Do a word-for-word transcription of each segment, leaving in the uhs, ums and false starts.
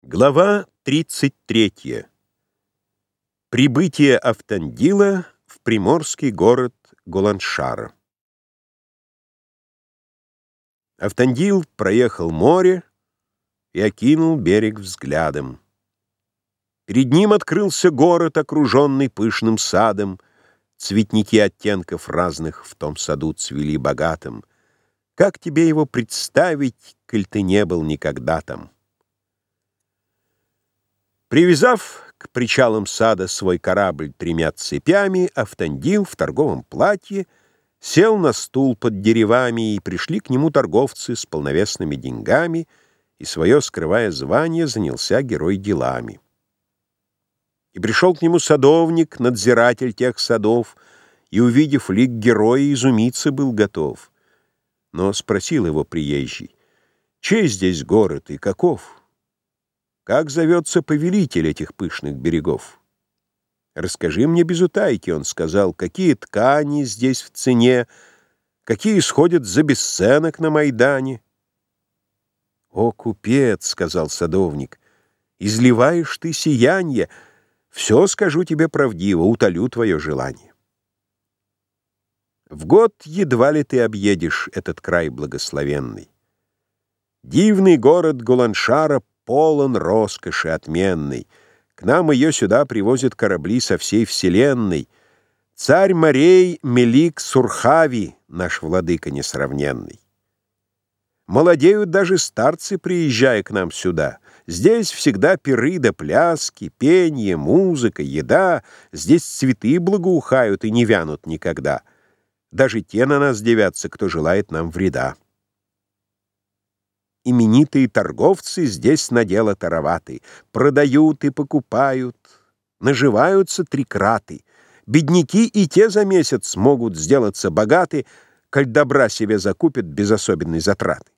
Глава тридцать третья. Прибытие Автандила в приморский город Гуланшара. Автандил проехал море и окинул берег взглядом. Перед ним открылся город, окруженный пышным садом. Цветники оттенков разных в том саду цвели богатым. Как тебе его представить, коль ты не был никогда там? Привязав к причалам сада свой корабль тремя цепями, Автандил в торговом платье сел на стул под деревами, и пришли к нему торговцы с полновесными деньгами, и свое, скрывая звание, занялся герой делами. И пришел к нему садовник, надзиратель тех садов, и, увидев лик героя, изумиться был готов. Но спросил его приезжий: «Чей здесь город и каков? Как зовется повелитель этих пышных берегов?» «Расскажи мне без утайки», — он сказал, — «какие ткани здесь в цене, какие сходят за бесценок на Майдане». «О, купец», — сказал садовник, — «изливаешь ты сиянье, все скажу тебе правдиво, утолю твое желание. В год едва ли ты объедешь этот край благословенный. Дивный город Гуланшара полон роскоши отменной. К нам ее сюда привозят корабли со всей вселенной. Царь морей Мелик Сурхави, наш владыка несравненный. Молодеют даже старцы, приезжая к нам сюда. Здесь всегда пиры да пляски, пение, музыка, еда. Здесь цветы благоухают и не вянут никогда. Даже те на нас дивятся, кто желает нам вреда. Именитые торговцы здесь на дело тароваты, продают и покупают, наживаются трикраты. Бедняки и те за месяц могут сделаться богаты, коль добра себе закупят без особенной затраты.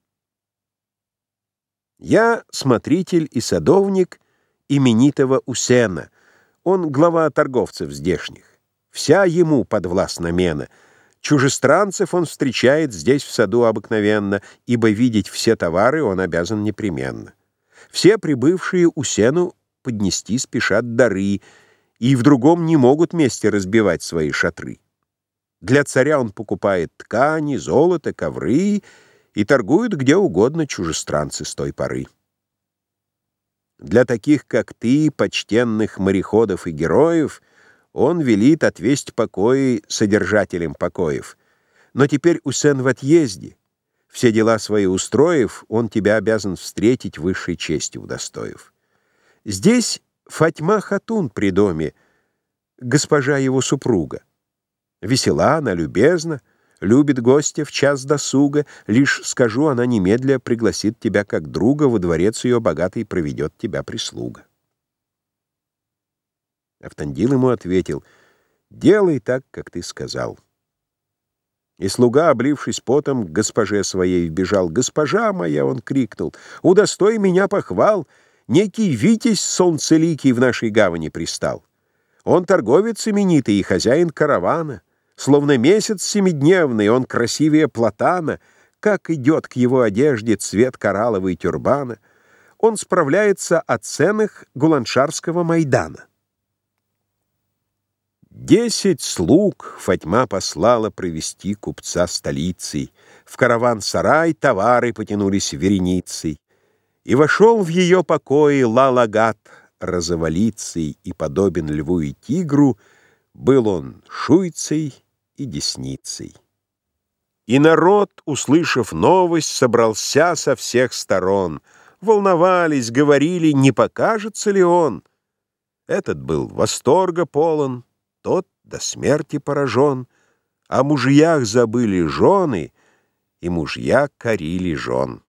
Я смотритель и садовник именитого Усена. Он глава торговцев здешних. Вся ему подвластна мена. Чужестранцев он встречает здесь в саду обыкновенно, ибо видеть все товары он обязан непременно. Все прибывшие Усену поднести спешат дары, и в другом не могут месте разбивать свои шатры. Для царя он покупает ткани, золото, ковры, и торгуют где угодно чужестранцы с той поры. Для таких, как ты, почтенных мореходов и героев, он велит отвесть покои содержателям покоев. Но теперь Усен в отъезде. Все дела свои устроив, он тебя обязан встретить высшей честью удостоив. Здесь Фатьма Хатун при доме, госпожа его супруга. Весела она, любезна, любит гостя в час досуга. Лишь скажу, она немедля пригласит тебя как друга, во дворец ее богатый проведет тебя прислуга. Автандил ему ответил: «Делай так, как ты сказал». И слуга, облившись потом, к госпоже своей вбежал. «Госпожа моя!» — он крикнул. «Удостой меня похвал! Некий витязь солнцеликий в нашей гавани пристал. Он торговец именитый и хозяин каравана. Словно месяц семидневный, он красивее платана. Как идет к его одежде цвет коралловой тюрбана. Он справляется о ценах гуланшарского Майдана». Десять слуг Фатьма послала провести купца столицей. В караван-сарай товары потянулись вереницей. И вошел в ее покои Ла-Лагат розоволицей, и подобен льву и тигру был он шуйцей и десницей. И народ, услышав новость, собрался со всех сторон. Волновались, говорили, не покажется ли он. Этот был восторга полон, тот до смерти поражен. О мужьях забыли жены, и мужья корили жен.